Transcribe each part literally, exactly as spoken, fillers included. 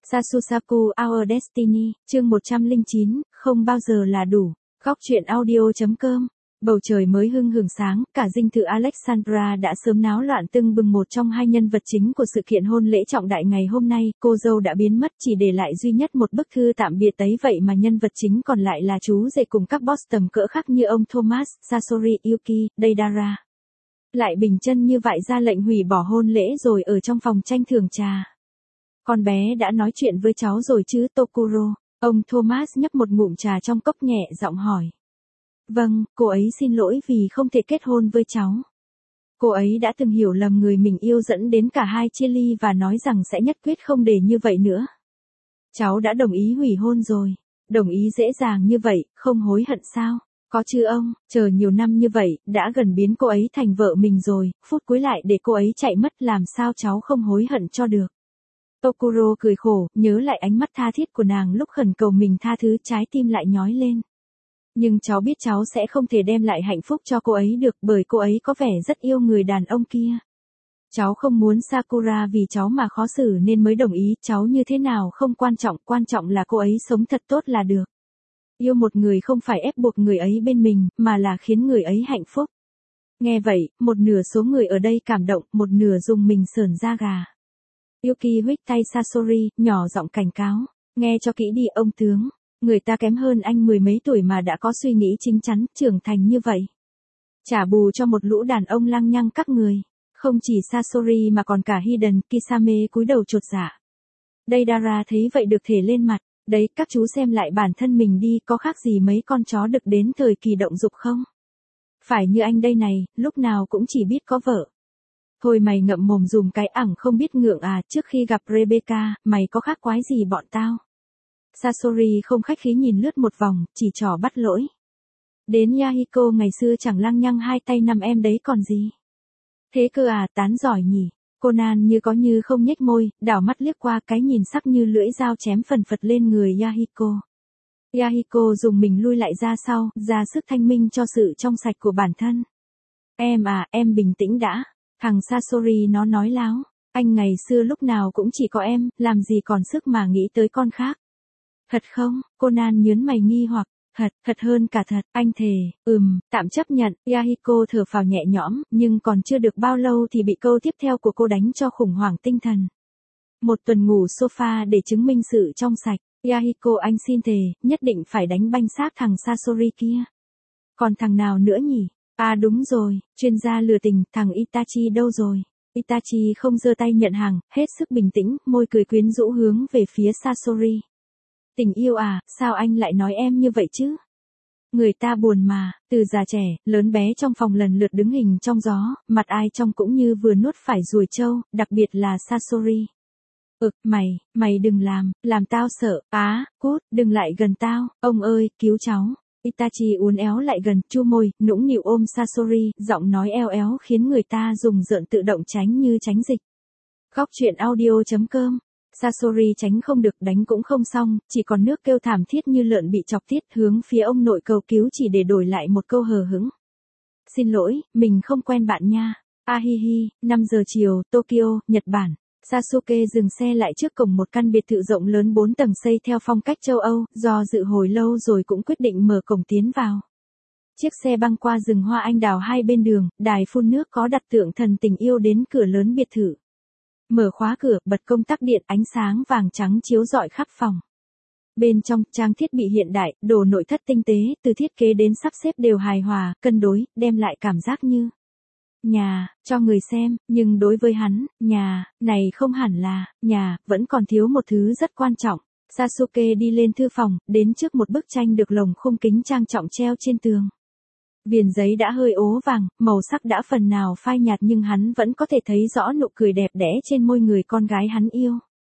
Sasusaku Our Destiny, chương một trăm lẻ chín, không bao giờ là đủ. Góc truyện audio.com. Bầu trời mới hưng hừng sáng, cả dinh thự Alexandra đã sớm náo loạn tưng bừng. Một trong hai nhân vật chính của sự kiện hôn lễ trọng đại ngày hôm nay, cô dâu đã biến mất, chỉ để lại duy nhất một bức thư tạm biệt ấy. Vậy mà nhân vật chính còn lại là chú rể cùng các boss tầm cỡ khác như ông Thomas, Sasori, Yuki, Deidara. Lại bình chân như vậy ra lệnh hủy bỏ hôn lễ rồi ở trong phòng tranh thưởng trà. Con bé đã nói chuyện với cháu rồi chứ Tokuro? Ông Thomas nhấp một ngụm trà trong cốc nhẹ giọng hỏi. Vâng, cô ấy xin lỗi vì không thể kết hôn với cháu. Cô ấy đã từng hiểu lầm người mình yêu dẫn đến cả hai chia ly và nói rằng sẽ nhất quyết không để như vậy nữa. Cháu đã đồng ý hủy hôn rồi. Đồng ý dễ dàng như vậy, không hối hận sao? Có chứ ông, chờ nhiều năm như vậy, đã gần biến cô ấy thành vợ mình rồi, phút cuối lại để cô ấy chạy mất, làm sao cháu không hối hận cho được. Tokuro cười khổ, nhớ lại ánh mắt tha thiết của nàng lúc khẩn cầu mình tha thứ, trái tim lại nhói lên. Nhưng cháu biết cháu sẽ không thể đem lại hạnh phúc cho cô ấy được, bởi cô ấy có vẻ rất yêu người đàn ông kia. Cháu không muốn Sakura vì cháu mà khó xử nên mới đồng ý, cháu như thế nào không quan trọng, quan trọng là cô ấy sống thật tốt là được. Yêu một người không phải ép buộc người ấy bên mình, mà là khiến người ấy hạnh phúc. Nghe vậy, một nửa số người ở đây cảm động, một nửa dùng mình sởn da gà. Yuki huých tay Sasori, nhỏ giọng cảnh cáo. Nghe cho kỹ đi ông tướng. Người ta kém hơn anh mười mấy tuổi mà đã có suy nghĩ chín chắn, trưởng thành như vậy. Trả bù cho một lũ đàn ông lăng nhăng các người. Không chỉ Sasori mà còn cả Hiden, Kisame cúi đầu chột dạ. Deidara thấy vậy được thể lên mặt. Đấy, các chú xem lại bản thân mình đi, có khác gì mấy con chó đực đến thời kỳ động dục không? Phải như anh đây này, lúc nào cũng chỉ biết có vợ. Thôi mày ngậm mồm dùm cái ẳng không biết ngượng à, trước khi gặp Rebecca, mày có khác quái gì bọn tao? Sasori không khách khí nhìn lướt một vòng, chỉ trỏ bắt lỗi. Đến Yahiko ngày xưa chẳng lăng nhăng hai tay năm em đấy còn gì. Thế cơ à, tán giỏi nhỉ. Conan như có như không nhếch môi, đảo mắt liếc qua, cái nhìn sắc như lưỡi dao chém phần phật lên người Yahiko. Yahiko dùng mình lui lại ra sau, ra sức thanh minh cho sự trong sạch của bản thân. Em à, em bình tĩnh đã. Thằng Sasori nó nói láo. Anh ngày xưa lúc nào cũng chỉ có em, làm gì còn sức mà nghĩ tới con khác. Thật không? Conan nhớn mày nghi hoặc. Thật, thật hơn cả thật, anh thề. Ừm, tạm chấp nhận. Yahiko thở phào nhẹ nhõm, nhưng còn chưa được bao lâu thì bị câu tiếp theo của cô đánh cho khủng hoảng tinh thần. Một tuần ngủ sofa để chứng minh sự trong sạch. Yahiko anh xin thề, nhất định phải đánh banh xác thằng Sasori kia. Còn thằng nào nữa nhỉ? À đúng rồi, chuyên gia lừa tình, thằng Itachi đâu rồi? Itachi không giơ tay nhận hàng, hết sức bình tĩnh, môi cười quyến rũ hướng về phía Sasori. Tình yêu à, sao anh lại nói em như vậy chứ? Người ta buồn mà, từ già trẻ, lớn bé trong phòng lần lượt đứng hình trong gió, mặt ai trong cũng như vừa nuốt phải ruồi trâu, đặc biệt là Sasori. Ừ, mày, mày đừng làm, làm tao sợ, á, cút, đừng lại gần tao, ông ơi, cứu cháu. Itachi uốn éo lại gần, chu môi, nũng nịu ôm Sasori, giọng nói eo éo khiến người ta dùng rợn tự động tránh như tránh dịch. Góc truyện audio.com. Sasori tránh không được, đánh cũng không xong, chỉ còn nước kêu thảm thiết như lợn bị chọc tiết, hướng phía ông nội cầu cứu chỉ để đổi lại một câu hờ hững. Xin lỗi, mình không quen bạn nha. Ahihi, năm giờ chiều, Tokyo, Nhật Bản. Sasuke dừng xe lại trước cổng một căn biệt thự rộng lớn bốn tầng xây theo phong cách châu Âu, do dự hồi lâu rồi cũng quyết định mở cổng tiến vào. Chiếc xe băng qua rừng hoa anh đào hai bên đường, đài phun nước có đặt tượng thần tình yêu đến cửa lớn biệt thự. Mở khóa cửa, bật công tắc điện, ánh sáng vàng trắng chiếu rọi khắp phòng. Bên trong, trang thiết bị hiện đại, đồ nội thất tinh tế, từ thiết kế đến sắp xếp đều hài hòa, cân đối, đem lại cảm giác như nhà, cho người xem, nhưng đối với hắn, nhà, này không hẳn là nhà, vẫn còn thiếu một thứ rất quan trọng. Sasuke đi lên thư phòng, đến trước một bức tranh được lồng khung kính trang trọng treo trên tường. Viền giấy đã hơi ố vàng, màu sắc đã phần nào phai nhạt nhưng hắn vẫn có thể thấy rõ nụ cười đẹp đẽ trên môi người con gái hắn yêu.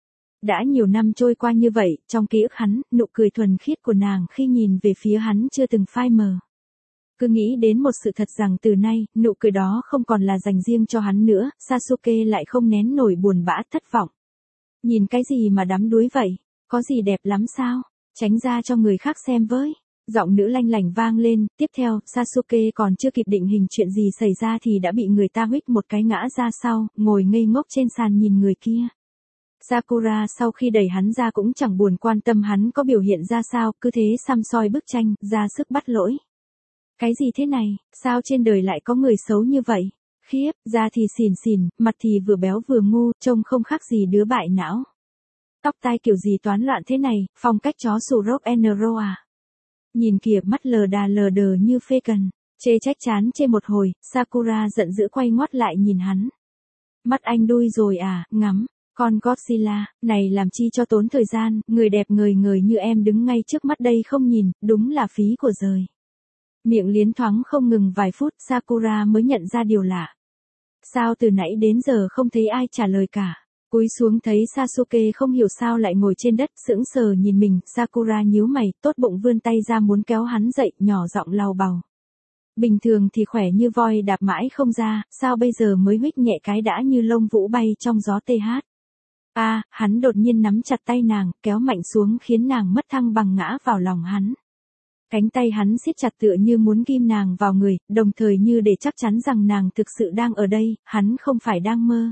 Đã nhiều năm trôi qua như vậy, trong ký ức hắn, nụ cười thuần khiết của nàng khi nhìn về phía hắn chưa từng phai mờ. Cứ nghĩ đến một sự thật rằng từ nay, nụ cười đó không còn là dành riêng cho hắn nữa, Sasuke lại không nén nổi buồn bã thất vọng. Nhìn cái gì mà đắm đuối vậy? Có gì đẹp lắm sao? Tránh ra cho người khác xem với. Giọng nữ lanh lảnh vang lên, tiếp theo, Sasuke còn chưa kịp định hình chuyện gì xảy ra thì đã bị người ta huých một cái ngã ra sau, ngồi ngây ngốc trên sàn nhìn người kia. Sakura sau khi đẩy hắn ra cũng chẳng buồn quan tâm hắn có biểu hiện ra sao, cứ thế săm soi bức tranh, ra sức bắt lỗi. Cái gì thế này, sao trên đời lại có người xấu như vậy? Khiếp, da thì xỉn xỉn, mặt thì vừa béo vừa ngu, trông không khác gì đứa bại não. Tóc tai kiểu gì toán loạn thế này, phong cách chó sù rock and roll à? Nhìn kìa, mắt lờ đà lờ đờ như phê cần. Chê trách chán chê một hồi, Sakura giận dữ quay ngoắt lại nhìn hắn. Mắt anh đuôi rồi à, ngắm. Con Godzilla, này làm chi cho tốn thời gian, người đẹp ngời ngời như em đứng ngay trước mắt đây không nhìn, đúng là phí của giời. Miệng liến thoáng không ngừng vài phút, Sakura mới nhận ra điều lạ. Sao từ nãy đến giờ không thấy ai trả lời cả. Cúi xuống thấy Sasuke không hiểu sao lại ngồi trên đất, sững sờ nhìn mình, Sakura nhíu mày, tốt bụng vươn tay ra muốn kéo hắn dậy, nhỏ giọng lau bầu. Bình thường thì khỏe như voi đạp mãi không ra, sao bây giờ mới huých nhẹ cái đã như lông vũ bay trong gió tê hát. A, à, hắn đột nhiên nắm chặt tay nàng, kéo mạnh xuống khiến nàng mất thăng bằng ngã vào lòng hắn. Cánh tay hắn siết chặt tựa như muốn ghim nàng vào người, đồng thời như để chắc chắn rằng nàng thực sự đang ở đây, hắn không phải đang mơ.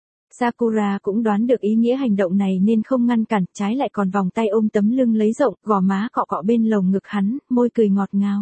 Sakura cũng đoán được ý nghĩa hành động này nên không ngăn cản, trái lại còn vòng tay ôm tấm lưng lấy rộng, gò má cọ cọ bên lồng ngực hắn, môi cười ngọt ngào.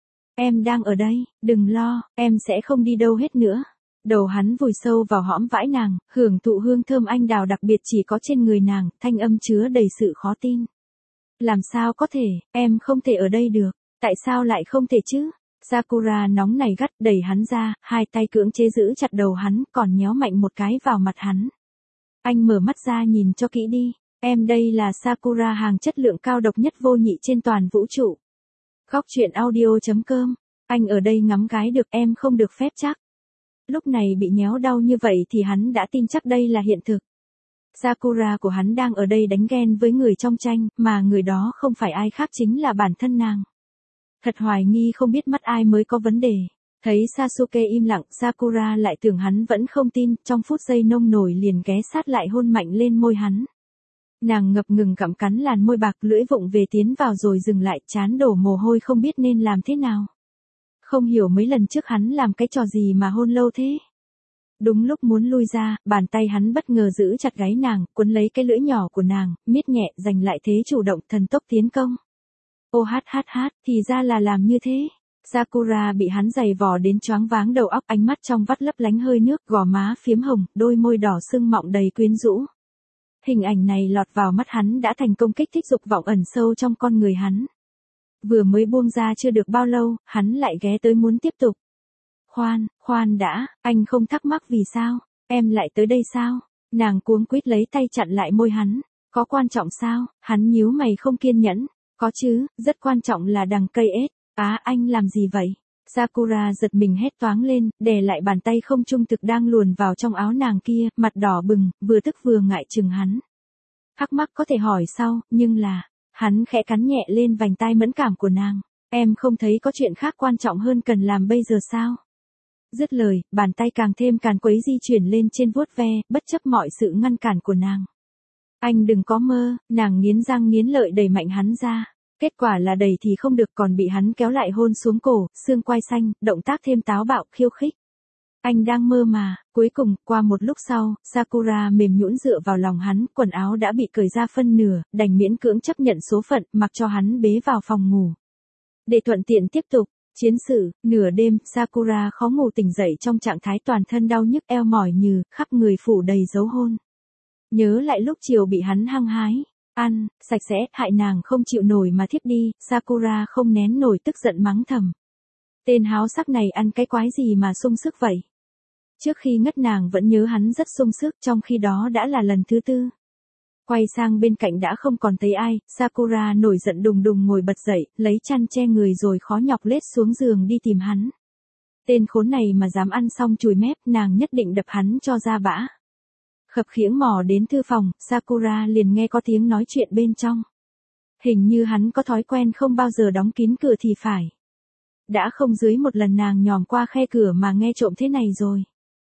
Em đang ở đây, đừng lo, em sẽ không đi đâu hết nữa. Đầu hắn vùi sâu vào hõm vãi nàng, hưởng thụ hương thơm anh đào đặc biệt chỉ có trên người nàng, thanh âm chứa đầy sự khó tin. Làm sao có thể, em không thể ở đây được, tại sao lại không thể chứ? Sakura nóng này gắt đẩy hắn ra, hai tay cưỡng chế giữ chặt đầu hắn, còn nhéo mạnh một cái vào mặt hắn. Anh mở mắt ra nhìn cho kỹ đi, em đây là Sakura hàng chất lượng cao độc nhất vô nhị trên toàn vũ trụ. Góc truyện audio chấm com, anh ở đây ngắm gái được, em không được phép chắc. Lúc này bị nhéo đau như vậy thì hắn đã tin chắc đây là hiện thực. Sakura của hắn đang ở đây đánh ghen với người trong tranh, mà người đó không phải ai khác chính là bản thân nàng. Thật hoài nghi không biết mắt ai mới có vấn đề. Thấy Sasuke im lặng, Sakura lại tưởng hắn vẫn không tin, trong phút giây nông nổi liền ghé sát lại hôn mạnh lên môi hắn. Nàng ngập ngừng cặm cắn làn môi bạc, lưỡi vụng về tiến vào rồi dừng lại, trán đổ mồ hôi không biết nên làm thế nào. Không hiểu mấy lần trước hắn làm cái trò gì mà hôn lâu thế. Đúng lúc muốn lui ra, bàn tay hắn bất ngờ giữ chặt gáy nàng, cuốn lấy cái lưỡi nhỏ của nàng, miết nhẹ, giành lại thế chủ động, thần tốc tiến công. Ô hát hát hát, thì ra là làm như thế. Sakura bị hắn giày vò đến choáng váng đầu óc, ánh mắt trong vắt lấp lánh hơi nước, gò má phiếm hồng, đôi môi đỏ sưng mọng đầy quyến rũ. Hình ảnh này lọt vào mắt hắn đã thành công kích thích dục vọng ẩn sâu trong con người hắn. Vừa mới buông ra chưa được bao lâu, hắn lại ghé tới muốn tiếp tục. Khoan, khoan đã, anh không thắc mắc vì sao, em lại tới đây sao? Nàng cuống quýt lấy tay chặn lại môi hắn. Có quan trọng sao? Hắn nhíu mày không kiên nhẫn. Có chứ, rất quan trọng là đằng cây ết. Á à, anh làm gì vậy? Sakura giật mình hét toáng lên, đè lại bàn tay không trung thực đang luồn vào trong áo nàng kia, mặt đỏ bừng, vừa tức vừa ngại chừng hắn. Thắc mắc có thể hỏi sau, nhưng là, hắn khẽ cắn nhẹ lên vành tai mẫn cảm của nàng. Em không thấy có chuyện khác quan trọng hơn cần làm bây giờ sao? Dứt lời, bàn tay càng thêm càn quấy di chuyển lên trên vuốt ve, bất chấp mọi sự ngăn cản của nàng. Anh đừng có mơ, nàng nghiến răng nghiến lợi đẩy mạnh hắn ra. Kết quả là đẩy thì không được, còn bị hắn kéo lại hôn xuống cổ, xương quai xanh, động tác thêm táo bạo, khiêu khích. Anh đang mơ mà. Cuối cùng, qua một lúc sau, Sakura mềm nhũn dựa vào lòng hắn, quần áo đã bị cởi ra phân nửa, đành miễn cưỡng chấp nhận số phận, mặc cho hắn bế vào phòng ngủ. Để thuận tiện tiếp tục chiến sự, nửa đêm, Sakura khó ngủ tỉnh dậy trong trạng thái toàn thân đau nhức eo mỏi nhừ, khắp người phủ đầy dấu hôn. Nhớ lại lúc chiều bị hắn hăng hái, ăn, sạch sẽ, hại nàng không chịu nổi mà thiếp đi, Sakura không nén nổi tức giận mắng thầm. Tên háo sắc này ăn cái quái gì mà sung sức vậy? Trước khi ngất nàng vẫn nhớ hắn rất sung sức, trong khi đó đã là lần thứ tư. Quay sang bên cạnh đã không còn thấy ai, Sakura nổi giận đùng đùng ngồi bật dậy, lấy chăn che người rồi khó nhọc lết xuống giường đi tìm hắn. Tên khốn này mà dám ăn xong chùi mép, nàng nhất định đập hắn cho ra bã. Khập khiễng mò đến thư phòng, Sakura liền nghe có tiếng nói chuyện bên trong. Hình như hắn có thói quen không bao giờ đóng kín cửa thì phải. Đã không dưới một lần nàng nhòm qua khe cửa mà nghe trộm thế này rồi.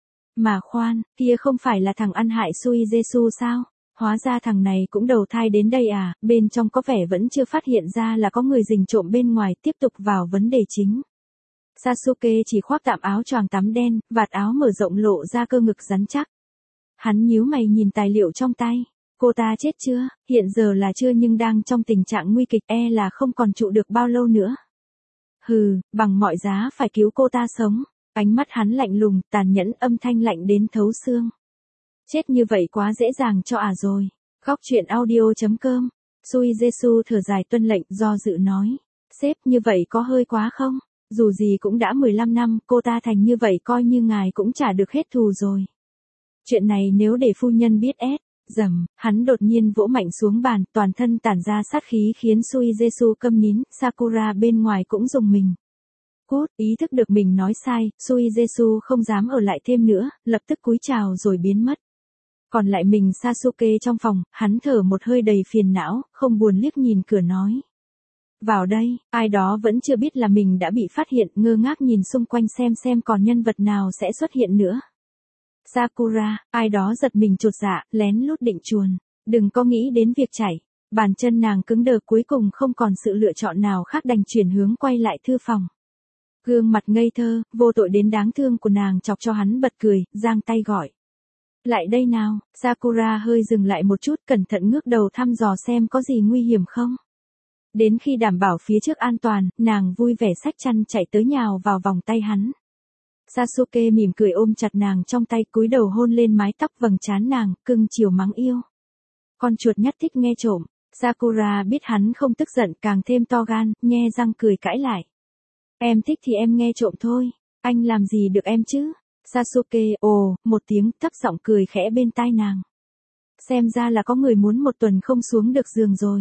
Mà khoan, kia không phải là thằng ăn hại Sui Jesu sao? Hóa ra thằng này cũng đầu thai đến đây à, bên trong có vẻ vẫn chưa phát hiện ra là có người rình trộm bên ngoài, tiếp tục vào vấn đề chính. Sasuke chỉ khoác tạm áo choàng tắm đen, vạt áo mở rộng lộ ra cơ ngực rắn chắc. Hắn nhíu mày nhìn tài liệu trong tay. Cô ta chết chưa? Hiện giờ là chưa nhưng đang trong tình trạng nguy kịch, e là không còn trụ được bao lâu nữa. Hừ, bằng mọi giá phải cứu cô ta sống. Ánh mắt hắn lạnh lùng, tàn nhẫn, âm thanh lạnh đến thấu xương. Chết như vậy quá dễ dàng cho ả rồi. Góc truyện audio.com. Sui Giêsu thở dài tuân lệnh, do dự nói. Sếp, như vậy có hơi quá không? Dù gì cũng đã mười lăm năm, cô ta thành như vậy coi như ngài cũng trả được hết thù rồi. Chuyện này nếu để phu nhân biết ép. Dầm, hắn đột nhiên vỗ mạnh xuống bàn, toàn thân tản ra sát khí khiến Sui Giêsu câm nín, Sakura bên ngoài cũng rùng mình. Cút, ý thức được mình nói sai, Sui Giêsu không dám ở lại thêm nữa, lập tức cúi chào rồi biến mất. Còn lại mình Sasuke trong phòng, hắn thở một hơi đầy phiền não, không buồn liếc nhìn cửa nói. Vào đây, ai đó vẫn chưa biết là mình đã bị phát hiện, ngơ ngác nhìn xung quanh xem xem còn nhân vật nào sẽ xuất hiện nữa. Sakura, ai đó giật mình chột dạ, lén lút định chuồn. Đừng có nghĩ đến việc chạy. Bàn chân nàng cứng đờ, cuối cùng không còn sự lựa chọn nào khác đành chuyển hướng quay lại thư phòng. Gương mặt ngây thơ, vô tội đến đáng thương của nàng chọc cho hắn bật cười, giang tay gọi. Lại đây nào, Sakura hơi dừng lại một chút, cẩn thận ngước đầu thăm dò xem có gì nguy hiểm không. Đến khi đảm bảo phía trước an toàn, nàng vui vẻ xách chăn chạy tới nhào vào vòng tay hắn. Sasuke mỉm cười ôm chặt nàng trong tay, cúi đầu hôn lên mái tóc vầng trán nàng, cưng chiều mắng yêu. Con chuột nhắt thích nghe trộm. Sakura biết hắn không tức giận, càng thêm to gan, nhe răng cười cãi lại. Em thích thì em nghe trộm thôi, anh làm gì được em chứ? Sasuke ồ, một tiếng, thấp giọng cười khẽ bên tai nàng. Xem ra là có người muốn một tuần không xuống được giường rồi.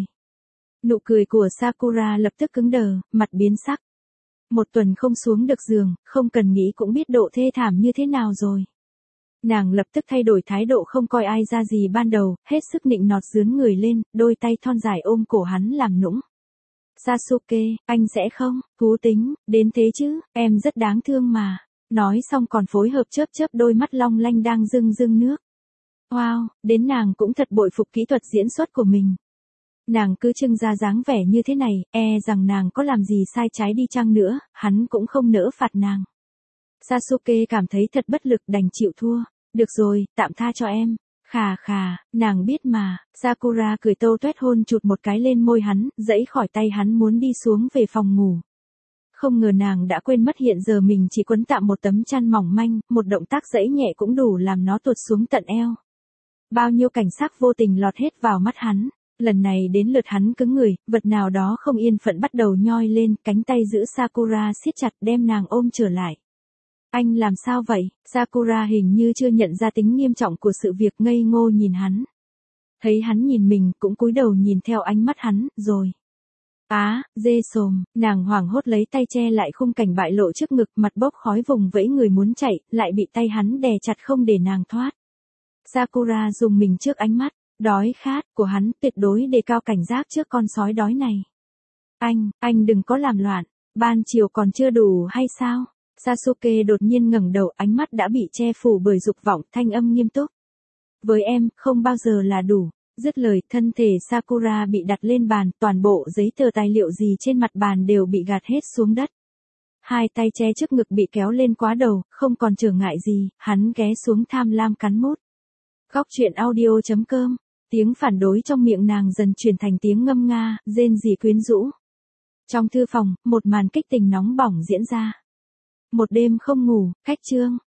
Nụ cười của Sakura lập tức cứng đờ, mặt biến sắc. Một tuần không xuống được giường, không cần nghĩ cũng biết độ thê thảm như thế nào rồi. Nàng lập tức thay đổi thái độ, không coi ai ra gì ban đầu, hết sức nịnh nọt dướn người lên, đôi tay thon dài ôm cổ hắn làm nũng. Sasuke, anh sẽ không, thú tính, đến thế chứ, em rất đáng thương mà. Nói xong còn phối hợp chớp chớp đôi mắt long lanh đang rưng rưng nước. Wow, đến nàng cũng thật bội phục kỹ thuật diễn xuất của mình. Nàng cứ trưng ra dáng vẻ như thế này, e rằng nàng có làm gì sai trái đi chăng nữa, hắn cũng không nỡ phạt nàng. Sasuke cảm thấy thật bất lực, đành chịu thua. Được rồi, tạm tha cho em. Khà khà, nàng biết mà. Sakura cười tâu tuét hôn chụt một cái lên môi hắn, giãy khỏi tay hắn muốn đi xuống về phòng ngủ. Không ngờ nàng đã quên mất hiện giờ mình chỉ quấn tạm một tấm chăn mỏng manh, một động tác giãy nhẹ cũng đủ làm nó tuột xuống tận eo. Bao nhiêu cảnh sắc vô tình lọt hết vào mắt hắn. Lần này đến lượt hắn cứng người, vật nào đó không yên phận bắt đầu nhoi lên, cánh tay giữ Sakura siết chặt đem nàng ôm trở lại. Anh làm sao vậy? Sakura hình như chưa nhận ra tính nghiêm trọng của sự việc, ngây ngô nhìn hắn. Thấy hắn nhìn mình, cũng cúi đầu nhìn theo ánh mắt hắn, rồi. Á, dê sồm, nàng hoảng hốt lấy tay che lại khung cảnh bại lộ trước ngực, mặt bốc khói vùng vẫy người muốn chạy, lại bị tay hắn đè chặt không để nàng thoát. Sakura dùng mình trước ánh mắt đói khát của hắn, tuyệt đối đề cao cảnh giác trước con sói đói này. Anh, anh đừng có làm loạn, ban chiều còn chưa đủ hay sao? Sasuke đột nhiên ngẩng đầu, ánh mắt đã bị che phủ bởi dục vọng, thanh âm nghiêm túc. Với em, không bao giờ là đủ. Dứt lời, thân thể Sakura bị đặt lên bàn, toàn bộ giấy tờ tài liệu gì trên mặt bàn đều bị gạt hết xuống đất. Hai tay che trước ngực bị kéo lên quá đầu, không còn trở ngại gì, hắn ghé xuống tham lam cắn mút. Góc truyện audio.com. Tiếng phản đối trong miệng nàng dần chuyển thành tiếng ngâm nga, rên rỉ quyến rũ. Trong thư phòng, một màn kích tình nóng bỏng diễn ra. Một đêm không ngủ, cách chương.